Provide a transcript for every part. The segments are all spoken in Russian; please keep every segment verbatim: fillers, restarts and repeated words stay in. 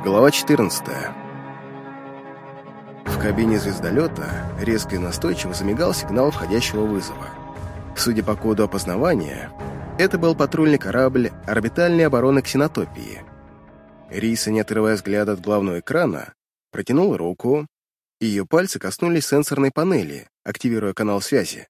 Глава четырнадцатая. В кабине звездолета резко и настойчиво замигал сигнал входящего вызова. Судя по коду опознавания, это был патрульный корабль орбитальной обороны Ксенотопии. Риса, не отрывая взгляда от главного экрана, протянула руку, и ее пальцы коснулись сенсорной панели, активируя канал связи.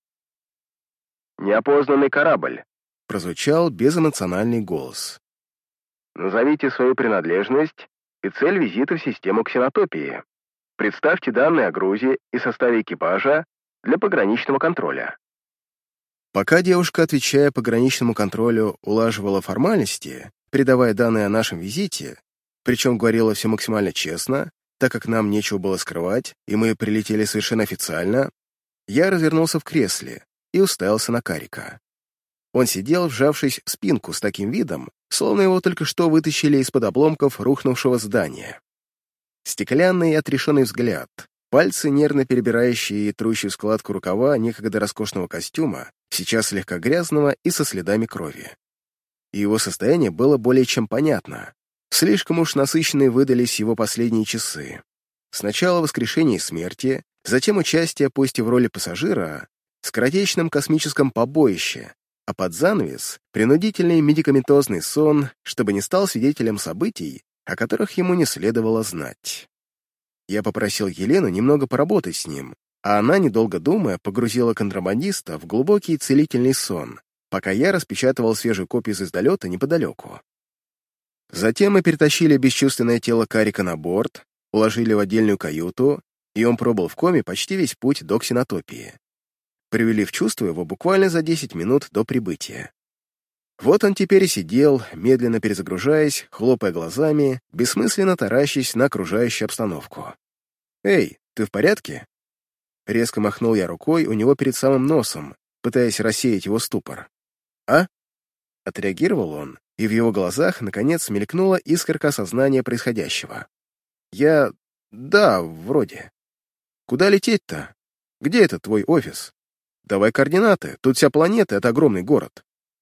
«Неопознанный корабль», — прозвучал безэмоциональный голос. «Назовите свою принадлежность и цель визита в систему Ксенотопии. Представьте данные о грузе и составе экипажа для пограничного контроля». Пока девушка, отвечая пограничному контролю, улаживала формальности, передавая данные о нашем визите, причем говорила все максимально честно, так как нам нечего было скрывать, и мы прилетели совершенно официально, я развернулся в кресле и уставился на Карика. Он сидел, вжавшись в спинку с таким видом, словно его только что вытащили из-под обломков рухнувшего здания. Стеклянный и отрешенный взгляд, пальцы, нервно перебирающие и трущие складку рукава некогда роскошного костюма, сейчас слегка грязного и со следами крови. И его состояние было более чем понятно. Слишком уж насыщенные выдались его последние часы. Сначала воскрешение и смерти, затем участие, пусть и в роли пассажира, в скоротечном космическом побоище, а под занавес — принудительный медикаментозный сон, чтобы не стал свидетелем событий, о которых ему не следовало знать. Я попросил Елену немного поработать с ним, а она, недолго думая, погрузила контрабандиста в глубокий целительный сон, пока я распечатывал свежую копию звездолета неподалеку. Затем мы перетащили бесчувственное тело Карика на борт, уложили в отдельную каюту, и он пробыл в коме почти весь путь до Ксенотопии. Привели в чувство его буквально за десять минут до прибытия. Вот он теперь и сидел, медленно перезагружаясь, хлопая глазами, бессмысленно таращась на окружающую обстановку. «Эй, ты в порядке?» Резко махнул я рукой у него перед самым носом, пытаясь рассеять его ступор. «А?» Отреагировал он, и в его глазах, наконец, мелькнула искорка сознания происходящего. «Я... да, вроде. Куда лететь-то? Где этот твой офис? Давай координаты, тут вся планета — это огромный город».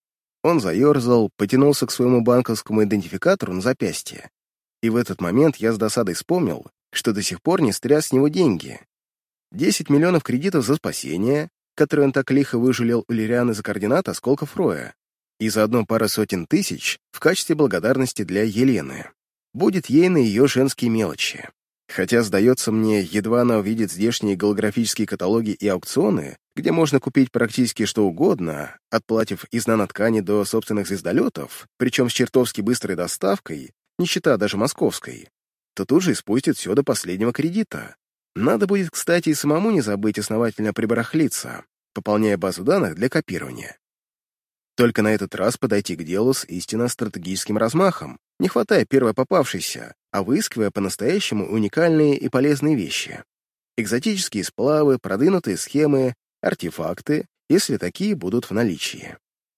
Он заерзал, потянулся к своему банковскому идентификатору на запястье. И в этот момент я с досадой вспомнил, что до сих пор не стряс с него деньги. Десять миллионов кредитов за спасение, которые он так лихо выжулил у Лирианы за координаты осколков Роя, и заодно пара сотен тысяч в качестве благодарности для Елены. Будет ей на ее женские мелочи. Хотя, сдается мне, едва она увидит здешние голографические каталоги и аукционы, где можно купить практически что угодно, отплатив из наноткани до собственных звездолетов, причем с чертовски быстрой доставкой, не считая даже московской, то тут же испустит все до последнего кредита. Надо будет, кстати, и самому не забыть основательно прибарахлиться, пополняя базу данных для копирования. Только на этот раз подойти к делу с истинно стратегическим размахом, не хватая первой попавшейся, а выискивая по-настоящему уникальные и полезные вещи. Экзотические сплавы, продвинутые схемы, артефакты, если такие будут в наличии.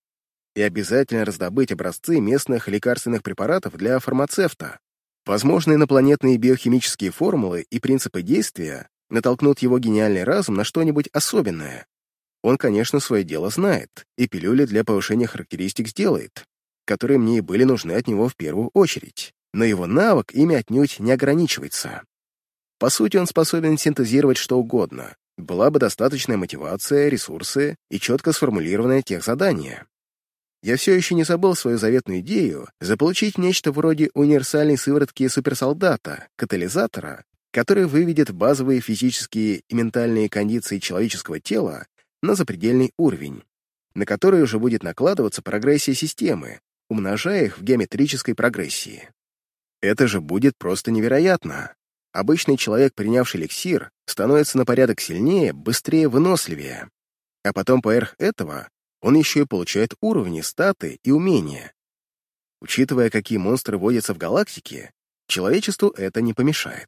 И обязательно раздобыть образцы местных лекарственных препаратов для фармацевта. Возможно, инопланетные биохимические формулы и принципы действия натолкнут его гениальный разум на что-нибудь особенное. Он, конечно, свое дело знает, и пилюли для повышения характеристик сделает, которые мне и были нужны от него в первую очередь, но его навык ими отнюдь не ограничивается. По сути, он способен синтезировать что угодно, была бы достаточная мотивация, ресурсы и четко сформулированное техзадание. Я все еще не забыл свою заветную идею заполучить нечто вроде универсальной сыворотки суперсолдата, катализатора, который выведет базовые физические и ментальные кондиции человеческого тела на запредельный уровень, на который уже будет накладываться прогрессия системы, умножая их в геометрической прогрессии. Это же будет просто невероятно. Обычный человек, принявший эликсир, становится на порядок сильнее, быстрее, выносливее. А потом поверх этого он еще и получает уровни, статы и умения. Учитывая, какие монстры водятся в галактике, человечеству это не помешает.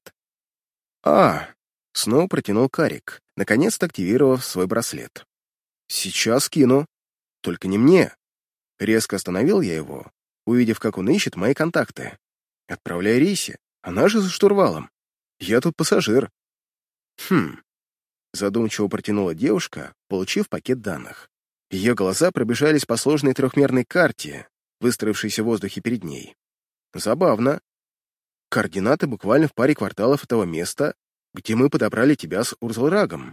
А, снова протянул Карик, наконец-то активировав свой браслет. «Сейчас кину. Только не мне». Резко остановил я его, увидев, как он ищет мои контакты. «Отправляй Рисе, она же за штурвалом. Я тут пассажир». «Хм», — задумчиво протянула девушка, получив пакет данных. Ее глаза пробежались по сложной трехмерной карте, выстроившейся в воздухе перед ней. «Забавно. Координаты буквально в паре кварталов этого места, где мы подобрали тебя с Урзалрагом.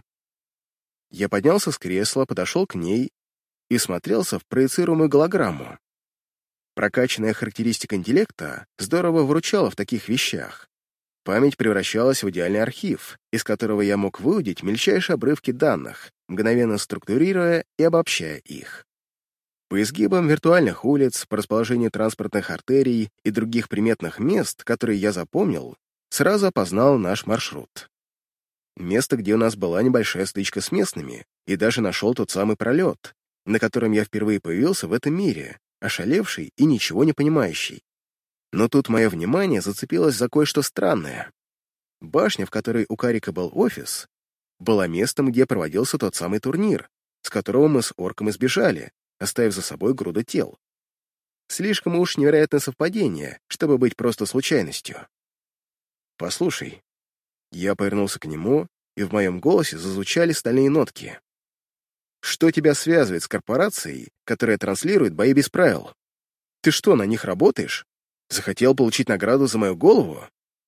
Я поднялся с кресла, подошел к ней и смотрелся в проецируемую голограмму. Прокачанная характеристика интеллекта здорово выручала в таких вещах. Память превращалась в идеальный архив, из которого я мог выудить мельчайшие обрывки данных, мгновенно структурируя и обобщая их. По изгибам виртуальных улиц, по расположению транспортных артерий и других приметных мест, которые я запомнил, сразу опознал наш маршрут. Место, где у нас была небольшая стычка с местными, и даже нашел тот самый пролет, на котором я впервые появился в этом мире, ошалевший и ничего не понимающий. Но тут мое внимание зацепилось за кое-что странное. Башня, в которой у Карика был офис, была местом, где проводился тот самый турнир, с которого мы с орком избежали, оставив за собой груду тел. Слишком уж невероятное совпадение, чтобы быть просто случайностью. «Послушай». Я повернулся к нему, и в моем голосе зазвучали стальные нотки. «Что тебя связывает с корпорацией, которая транслирует бои без правил? Ты что, на них работаешь? Захотел получить награду за мою голову?»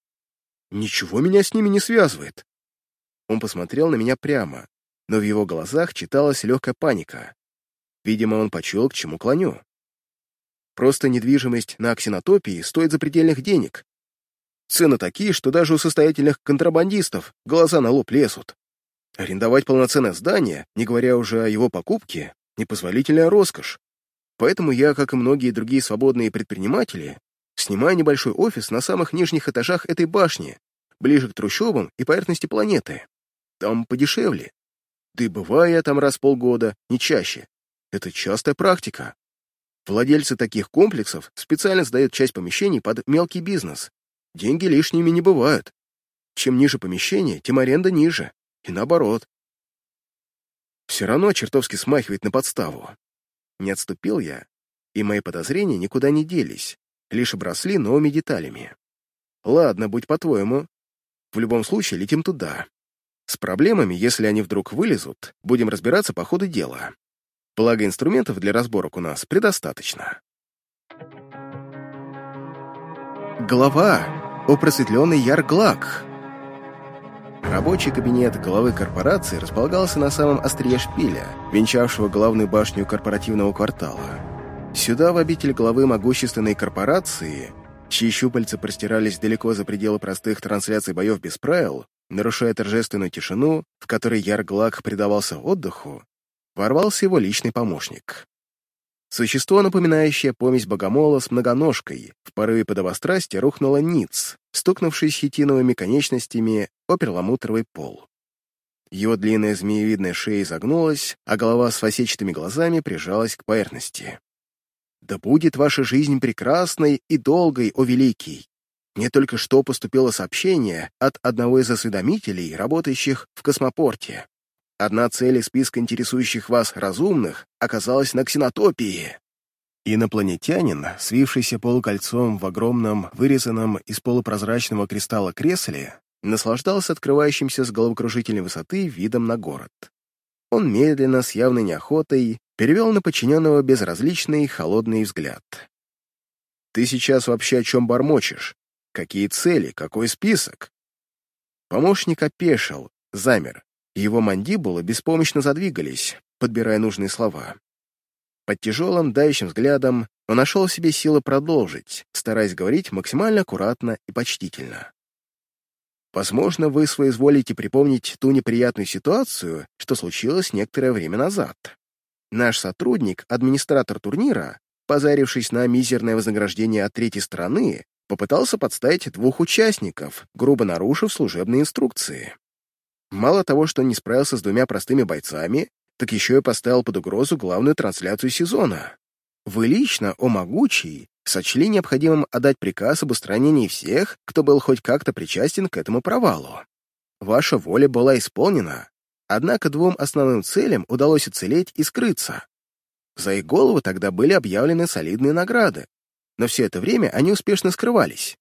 «Ничего меня с ними не связывает». Он посмотрел на меня прямо, но в его глазах читалась легкая паника. Видимо, он почуял, к чему клоню. «Просто недвижимость на Ксенотопии стоит запредельных денег. Цены такие, что даже у состоятельных контрабандистов глаза на лоб лезут. Арендовать полноценное здание, не говоря уже о его покупке, непозволительная роскошь. Поэтому я, как и многие другие свободные предприниматели, снимаю небольшой офис на самых нижних этажах этой башни, ближе к трущобам и поверхности планеты. Там подешевле. Да и бываю я там раз в полгода, не чаще. Это частая практика. Владельцы таких комплексов специально сдают часть помещений под мелкий бизнес. Деньги лишними не бывают. Чем ниже помещение, тем аренда ниже. И наоборот. Все равно чертовски смахивает на подставу. Не отступил я, и мои подозрения никуда не делись, лишь обросли новыми деталями. Ладно, будь по-твоему. В любом случае, летим туда. С проблемами, если они вдруг вылезут, будем разбираться по ходу дела. Благо, инструментов для разборок у нас предостаточно. Глава о просветленный Ярглак. Рабочий кабинет главы корпорации располагался на самом острие шпиля, венчавшего главную башню корпоративного квартала. Сюда, в обитель главы могущественной корпорации, чьи щупальца простирались далеко за пределы простых трансляций боев без правил, нарушая торжественную тишину, в которой Ярглак предавался отдыху, ворвался его личный помощник. Существо, напоминающее помесь богомола с многоножкой, в порыве подобострастия рухнуло ниц, стукнувшись хитиновыми конечностями о перламутровый пол. Его длинная змеевидная шея изогнулась, а голова с фасетчатыми глазами прижалась к поверхности. «Да будет ваша жизнь прекрасной и долгой, о великий! Мне только что поступило сообщение от одного из осведомителей, работающих в космопорте. Одна цель из списка интересующих вас разумных оказалась на Ксенотопии». Инопланетянин, свившийся полукольцом в огромном, вырезанном из полупрозрачного кристалла кресле, наслаждался открывающимся с головокружительной высоты видом на город. Он медленно, с явной неохотой, перевел на подчиненного безразличный, холодный взгляд. «Ты сейчас вообще о чем бормочешь? Какие цели? Какой список?» Помощник опешил, замер. Его мандибулы беспомощно задвигались, подбирая нужные слова. Под тяжелым, давящим взглядом он нашел в себе силы продолжить, стараясь говорить максимально аккуратно и почтительно. «Возможно, вы соизволите припомнить ту неприятную ситуацию, что случилось некоторое время назад. Наш сотрудник, администратор турнира, позарившись на мизерное вознаграждение от третьей стороны, попытался подставить двух участников, грубо нарушив служебные инструкции. Мало того, что он не справился с двумя простыми бойцами, так еще и поставил под угрозу главную трансляцию сезона. Вы лично, о могучий, сочли необходимым отдать приказ об устранении всех, кто был хоть как-то причастен к этому провалу. Ваша воля была исполнена, однако двум основным целям удалось уцелеть и скрыться. За их головы тогда были объявлены солидные награды, но все это время они успешно скрывались.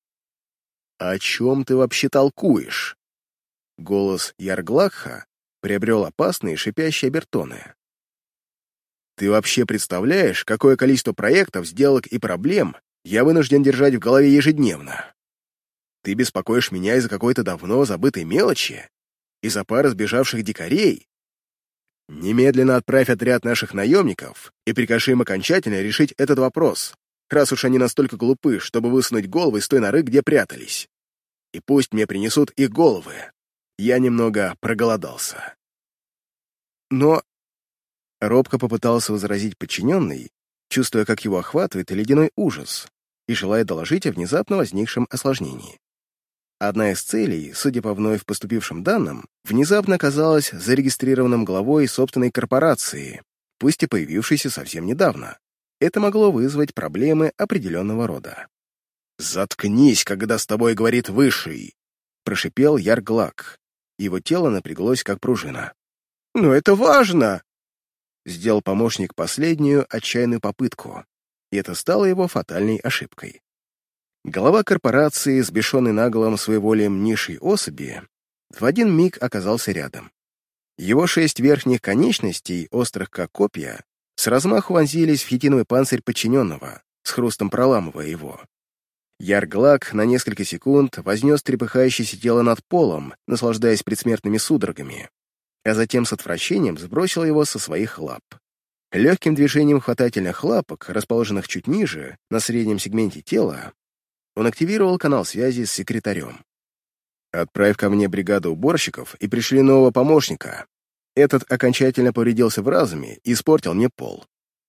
«О чем ты вообще толкуешь?» Голос Ярглакха приобрел опасные шипящие обертоны. «Ты вообще представляешь, какое количество проектов, сделок и проблем я вынужден держать в голове ежедневно? Ты беспокоишь меня из-за какой-то давно забытой мелочи? Из-за пары сбежавших дикарей? Немедленно отправь отряд наших наемников и прикажи им окончательно решить этот вопрос, раз уж они настолько глупы, чтобы высунуть головы из той норы, где прятались. И пусть мне принесут их головы. Я немного проголодался. Но... Робко попытался возразить подчиненный, чувствуя, как его охватывает ледяной ужас, и желая доложить о внезапно возникшем осложнении. Одна из целей, судя по вновь поступившим данным, внезапно оказалась зарегистрированным главой собственной корпорации, пусть и появившейся совсем недавно. Это могло вызвать проблемы определенного рода. «Заткнись, когда с тобой говорит Высший!» — прошипел Ярглак. Его тело напряглось, как пружина. «Но это важно!» — сделал помощник последнюю отчаянную попытку, и это стало его фатальной ошибкой. Глава корпорации, сбешенный наглым своеволием низшей особи, в один миг оказался рядом. Его шесть верхних конечностей, острых как копья, с размаху вонзились в хитиновый панцирь подчиненного, с хрустом проламывая его. Ярглак на несколько секунд вознес трепыхающееся тело над полом, наслаждаясь предсмертными судорогами, а затем с отвращением сбросил его со своих лап. Легким движением хватательных лапок, расположенных чуть ниже, на среднем сегменте тела, он активировал канал связи с секретарем. «Отправь ко мне бригаду уборщиков и пришли нового помощника. Этот окончательно повредился в разуме и испортил мне пол».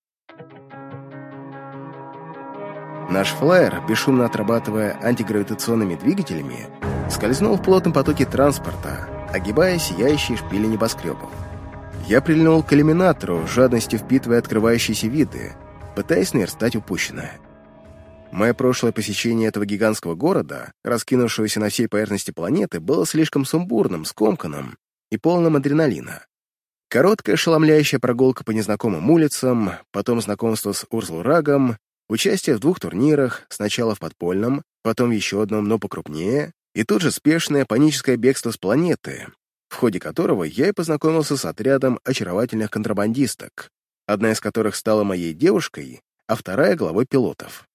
Наш флайер, бесшумно отрабатывая антигравитационными двигателями, скользнул в плотном потоке транспорта, огибая сияющие шпили небоскребов. Я прильнул к иллюминатору, с жадностью впитывая открывающиеся виды, пытаясь наверстать упущенное. Мое прошлое посещение этого гигантского города, раскинувшегося на всей поверхности планеты, было слишком сумбурным, скомканным и полным адреналина. Короткая ошеломляющая прогулка по незнакомым улицам, потом знакомство с Урзлурагом, участие в двух турнирах, сначала в подпольном, потом в еще одном, но покрупнее, и тут же спешное паническое бегство с планеты, в ходе которого я и познакомился с отрядом очаровательных контрабандисток, одна из которых стала моей девушкой, а вторая — главой пилотов.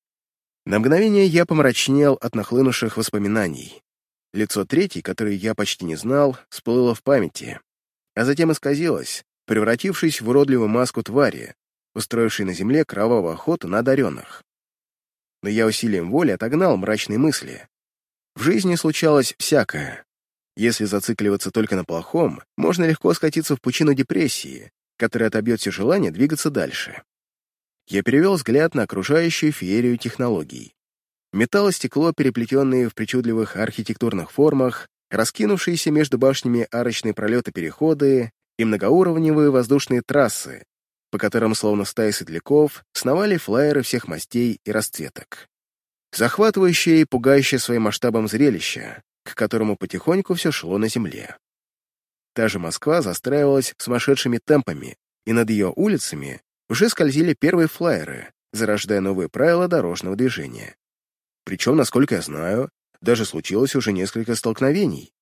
На мгновение я помрачнел от нахлынувших воспоминаний. Лицо третьей, которое я почти не знал, всплыло в памяти, а затем исказилось, превратившись в уродливую маску твари, устроившей на земле кровавую охоту на одаренных. Но я усилием воли отогнал мрачные мысли. В жизни случалось всякое. Если зацикливаться только на плохом, можно легко скатиться в пучину депрессии, которая отобьет все желание двигаться дальше. Я перевел взгляд на окружающую феерию технологий. Металл и стекло, переплетенные в причудливых архитектурных формах, раскинувшиеся между башнями арочные пролеты-переходы и многоуровневые воздушные трассы, по которым, словно стаи светляков, сновали флайеры всех мастей и расцветок. Захватывающее и пугающее своим масштабом зрелище, к которому потихоньку все шло на земле. Та же Москва застраивалась сумасшедшими темпами, и над ее улицами уже скользили первые флайеры, зарождая новые правила дорожного движения. Причем, насколько я знаю, даже случилось уже несколько столкновений.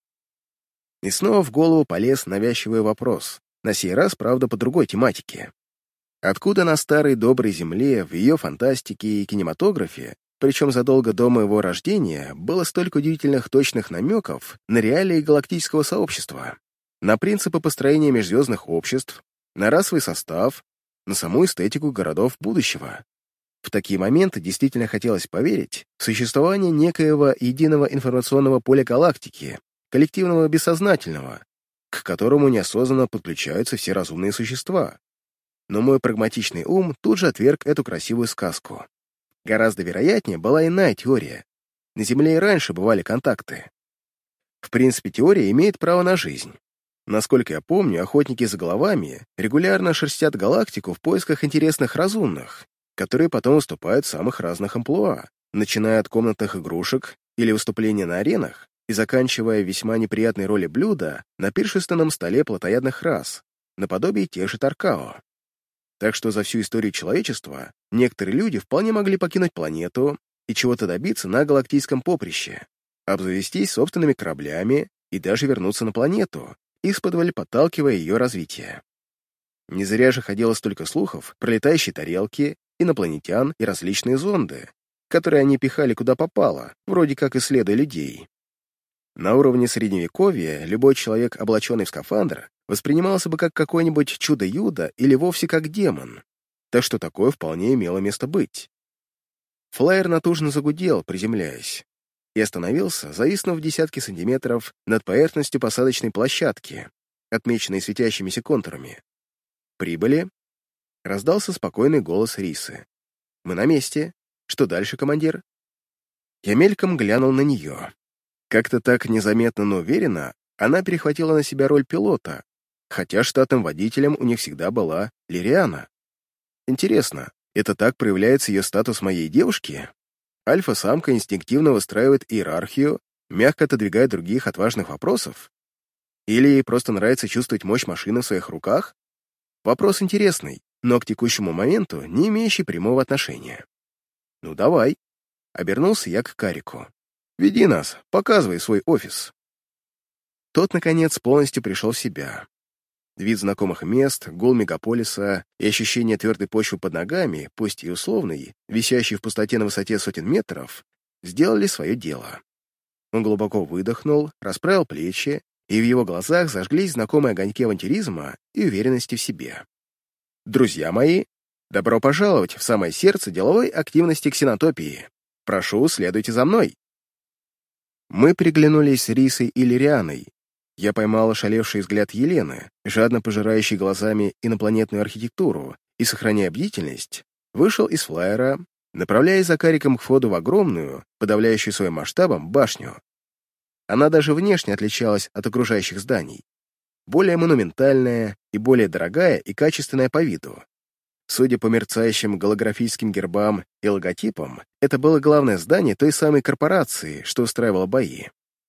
И снова в голову полез навязчивый вопрос, на сей раз, правда, по другой тематике. Откуда на старой доброй земле, в ее фантастике и кинематографе, причем задолго до моего рождения, было столько удивительных точных намеков на реалии галактического сообщества, на принципы построения межзвездных обществ, на расовый состав, на саму эстетику городов будущего? В такие моменты действительно хотелось поверить в существование некоего единого информационного поля галактики, коллективного бессознательного, к которому неосознанно подключаются все разумные существа. Но мой прагматичный ум тут же отверг эту красивую сказку. Гораздо вероятнее была иная теория. На Земле и раньше бывали контакты. В принципе, теория имеет право на жизнь. Насколько я помню, охотники за головами регулярно шерстят галактику в поисках интересных разумных, которые потом выступают в самых разных амплуа, начиная от комнатных игрушек или выступления на аренах и заканчивая весьма неприятной роли блюда на пиршественном столе плотоядных рас, наподобие тех же Таркао. Так что за всю историю человечества некоторые люди вполне могли покинуть планету и чего-то добиться на галактическом поприще, обзавестись собственными кораблями и даже вернуться на планету, исподволь подталкивая ее развитие. Не зря же ходило столько слухов про летающие тарелки, инопланетян и различные зонды, которые они пихали куда попало, вроде как исследуя людей. На уровне Средневековья любой человек, облаченный в скафандр, воспринимался бы как какое-нибудь чудо-юдо или вовсе как демон, так что такое вполне имело место быть. Флайер натужно загудел, приземляясь, и остановился, зависнув в десятки сантиметров над поверхностью посадочной площадки, отмеченной светящимися контурами. «Прибыли?» — раздался спокойный голос Рисы. «Мы на месте. Что дальше, командир?» Я мельком глянул на нее. Как-то так незаметно, но уверенно она перехватила на себя роль пилота, хотя штатным водителем у них всегда была Лириана. Интересно, это так проявляется ее статус моей девушки? Альфа-самка инстинктивно выстраивает иерархию, мягко отодвигая других от важных вопросов? Или ей просто нравится чувствовать мощь машины в своих руках? Вопрос интересный, но к текущему моменту не имеющий прямого отношения. «Ну давай», — обернулся я к Карику. «Веди нас, показывай свой офис». Тот, наконец, полностью пришел в себя. Вид знакомых мест, гул мегаполиса и ощущение твердой почвы под ногами, пусть и условной, висящей в пустоте на высоте сотен метров, сделали свое дело. Он глубоко выдохнул, расправил плечи, и в его глазах зажглись знакомые огоньки авантюризма и уверенности в себе. «Друзья мои, добро пожаловать в самое сердце деловой активности ксенотопии. Прошу, следуйте за мной». Мы переглянулись с Рисой и Лирианой. Я поймал ошалевший взгляд Елены, жадно пожирающей глазами инопланетную архитектуру, и, сохраняя бдительность, вышел из флайера, направляясь за Кариком к входу в огромную, подавляющую своим масштабом, башню. Она даже внешне отличалась от окружающих зданий. Более монументальная и более дорогая и качественная по виду. Судя по мерцающим голографическим гербам и логотипам, это было главное здание той самой корпорации, что устраивала бои.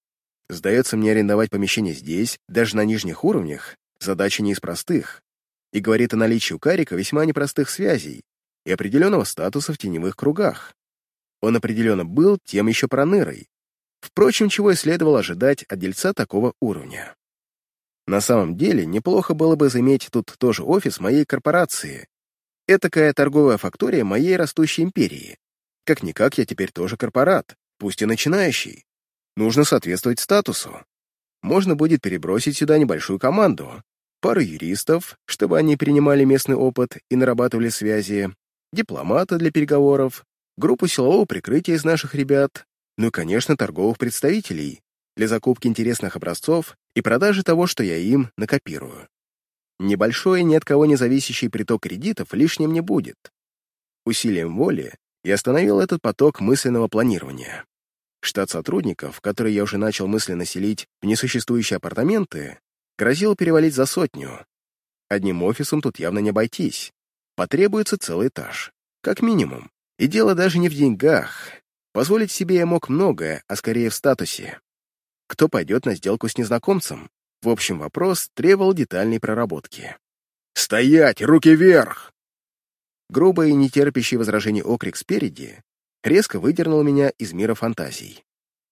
Сдается мне, арендовать помещение здесь, даже на нижних уровнях, задача не из простых, и говорит о наличии у Карика весьма непростых связей и определенного статуса в теневых кругах. Он определенно был тем еще пронырой. Впрочем, чего и следовало ожидать от дельца такого уровня. На самом деле, неплохо было бы заиметь тут тоже офис моей корпорации, этакая торговая фактория моей растущей империи. Как-никак я теперь тоже корпорат, пусть и начинающий. Нужно соответствовать статусу. Можно будет перебросить сюда небольшую команду, пару юристов, чтобы они перенимали местный опыт и нарабатывали связи, дипломата для переговоров, группу силового прикрытия из наших ребят, ну и, конечно, торговых представителей для закупки интересных образцов и продажи того, что я им накопирую. Небольшой, ни от кого не зависящий приток кредитов лишним не будет. Усилием воли я остановил этот поток мысленного планирования. Штат сотрудников, который я уже начал мысленно селить в несуществующие апартаменты, грозил перевалить за сотню. Одним офисом тут явно не обойтись. Потребуется целый этаж, как минимум. И дело даже не в деньгах. Позволить себе я мог многое, а скорее в статусе. Кто пойдет на сделку с незнакомцем? В общем, вопрос требовал детальной проработки. «Стоять! Руки вверх!» Грубый и нетерпящий возражений окрик спереди резко выдернул меня из мира фантазий.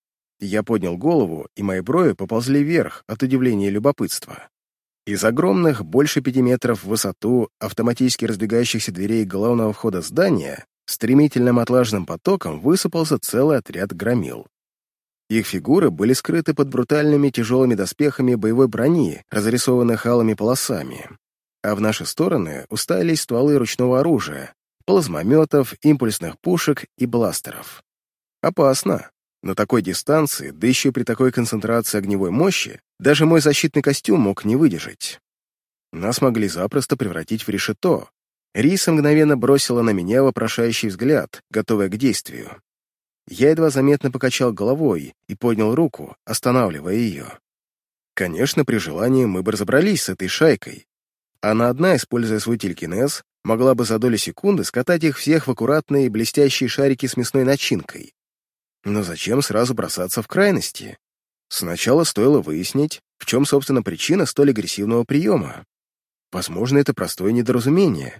Я поднял голову, и мои брови поползли вверх от удивления и любопытства. Из огромных, больше пяти метров в высоту, автоматически раздвигающихся дверей главного входа здания стремительным отлаженным потоком высыпался целый отряд громил. Их фигуры были скрыты под брутальными тяжелыми доспехами боевой брони, разрисованных алыми полосами, а в наши стороны уставились стволы ручного оружия, плазмометов, импульсных пушек и бластеров. Опасно. На такой дистанции, да еще при такой концентрации огневой мощи, даже мой защитный костюм мог не выдержать. Нас могли запросто превратить в решето. Риса мгновенно бросила на меня вопрошающий взгляд, готовая к действию. Я едва заметно покачал головой и поднял руку, останавливая ее. Конечно, при желании мы бы разобрались с этой шайкой. Она одна, используя свой телекинез, могла бы за долю секунды скатать их всех в аккуратные блестящие шарики с мясной начинкой. Но зачем сразу бросаться в крайности? Сначала стоило выяснить, в чем, собственно, причина столь агрессивного приема. Возможно, это простое недоразумение.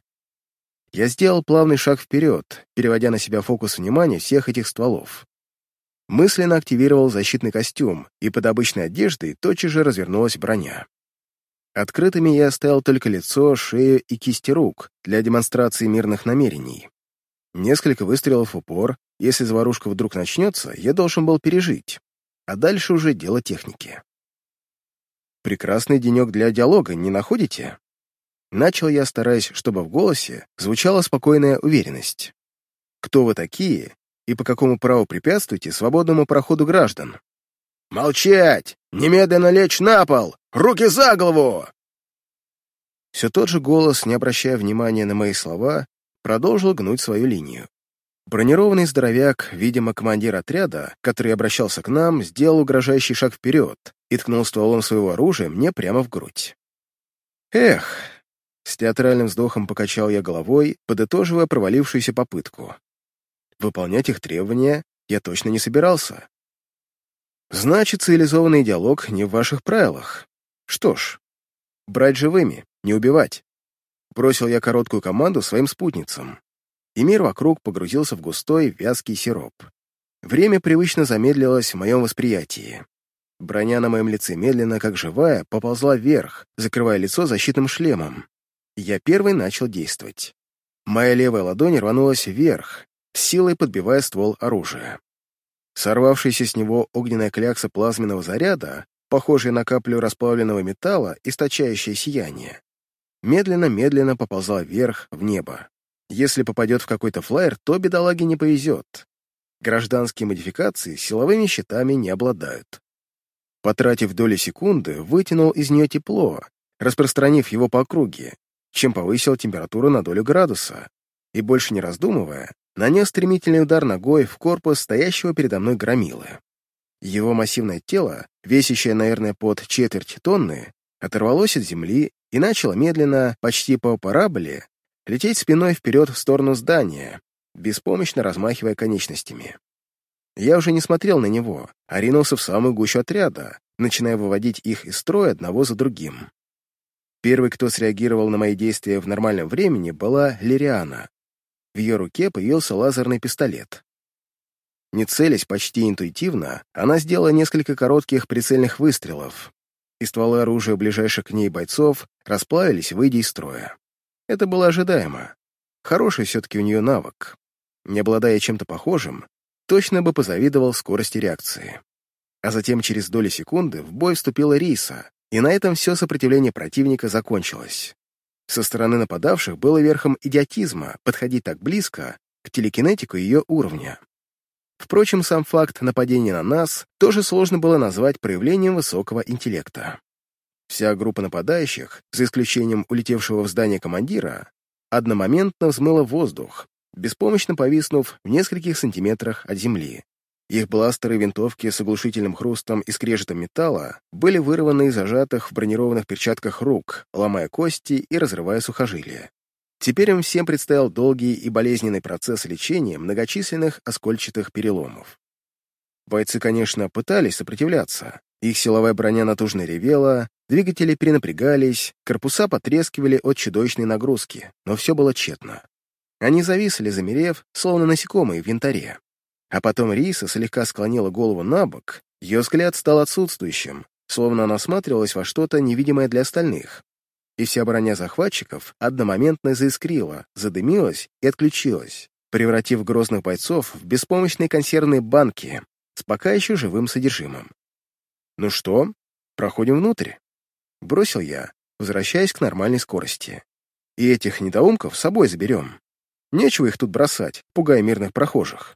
Я сделал плавный шаг вперед, переводя на себя фокус внимания всех этих стволов. Мысленно активировал защитный костюм, и под обычной одеждой тотчас же развернулась броня. Открытыми я оставил только лицо, шею и кисти рук для демонстрации мирных намерений. Несколько выстрелов в упор. Если заварушка вдруг начнется, я должен был пережить. А дальше уже дело техники. Прекрасный денек для диалога, не находите? Начал я, стараясь, чтобы в голосе звучала спокойная уверенность. Кто вы такие и по какому праву препятствуете свободному проходу граждан? «Молчать! Немедленно лечь на пол! Руки за голову!» Все тот же голос, не обращая внимания на мои слова, продолжил гнуть свою линию. Бронированный здоровяк, видимо, командир отряда, который обращался к нам, сделал угрожающий шаг вперед и ткнул стволом своего оружия мне прямо в грудь. Эх, с театральным вздохом покачал я головой, подытоживая провалившуюся попытку. Выполнять их требования я точно не собирался. Значит, цивилизованный диалог не в ваших правилах. Что ж, брать живыми, не убивать. Бросил я короткую команду своим спутницам, и мир вокруг погрузился в густой, вязкий сироп. Время привычно замедлилось в моем восприятии. Броня на моем лице медленно, как живая, поползла вверх, закрывая лицо защитным шлемом. Я первый начал действовать. Моя левая ладонь рванулась вверх, с силой подбивая ствол оружия. Сорвавшаяся с него огненная клякса плазменного заряда, похожая на каплю расплавленного металла, источающая сияние, медленно-медленно поползла вверх в небо. Если попадет в какой-то флайер, то бедолаге не повезет. Гражданские модификации силовыми щитами не обладают. Потратив доли секунды, вытянул из нее тепло, распространив его по округе, чем повысил температуру на долю градуса, и, больше не раздумывая, нанес стремительный удар ногой в корпус стоящего передо мной громилы. Его массивное тело, весящее, наверное, под четверть тонны, оторвалось от земли и начало медленно, почти по параболе, лететь спиной вперед в сторону здания, беспомощно размахивая конечностями. Я уже не смотрел на него, а ринулся в самую гущу отряда, начиная выводить их из строя одного за другим. Первый, кто среагировал на мои действия в нормальном времени, была Лириана. В ее руке появился лазерный пистолет. Не целясь почти интуитивно, она сделала несколько коротких прицельных выстрелов, и стволы оружия ближайших к ней бойцов расплавились, выйдя из строя. Это было ожидаемо. Хороший все-таки у нее навык. Не обладая чем-то похожим, точно бы позавидовал скорости реакции. А затем через доли секунды в бой вступила Риса, и на этом все сопротивление противника закончилось. Со стороны нападавших было верхом идиотизма подходить так близко к телекинетику ее уровня. Впрочем, сам факт нападения на нас тоже сложно было назвать проявлением высокого интеллекта. Вся группа нападающих, за исключением улетевшего в здание командира, одномоментно взмыла в воздух, беспомощно повиснув в нескольких сантиметрах от земли. Их бластеры и винтовки с оглушительным хрустом и скрежетом металла были вырваны из зажатых в бронированных перчатках рук, ломая кости и разрывая сухожилия. Теперь им всем предстоял долгий и болезненный процесс лечения многочисленных оскольчатых переломов. Бойцы, конечно, пытались сопротивляться. Их силовая броня натужно ревела, двигатели перенапрягались, корпуса потрескивали от чудовищной нагрузки, но все было тщетно. Они зависли, замерев, словно насекомые в янтаре. А потом Риса слегка склонила голову на бок, ее взгляд стал отсутствующим, словно она осматривалась во что-то невидимое для остальных. И вся броня захватчиков одномоментно заискрила, задымилась и отключилась, превратив грозных бойцов в беспомощные консервные банки с пока еще живым содержимым. «Ну что, проходим внутрь?» — бросил я, возвращаясь к нормальной скорости. «И этих недоумков с собой заберем. Нечего их тут бросать, пугая мирных прохожих».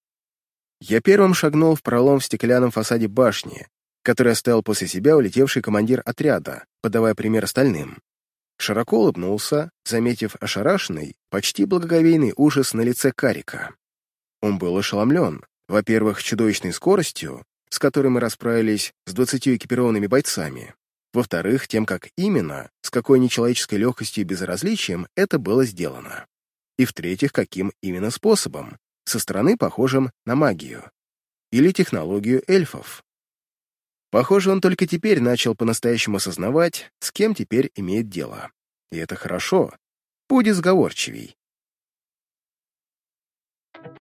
Я первым шагнул в пролом в стеклянном фасаде башни, который оставил после себя улетевший командир отряда, подавая пример остальным. Широко улыбнулся, заметив ошарашенный, почти благоговейный ужас на лице Карика. Он был ошеломлен, во-первых, чудовищной скоростью, с которой мы расправились с двадцатью экипированными бойцами, во-вторых, тем, как именно, с какой нечеловеческой легкостью и безразличием это было сделано, и в-третьих, каким именно способом, со стороны похожим на магию или технологию эльфов. Похоже, он только теперь начал по-настоящему осознавать, с кем теперь имеет дело. И это хорошо. Будь сговорчивей.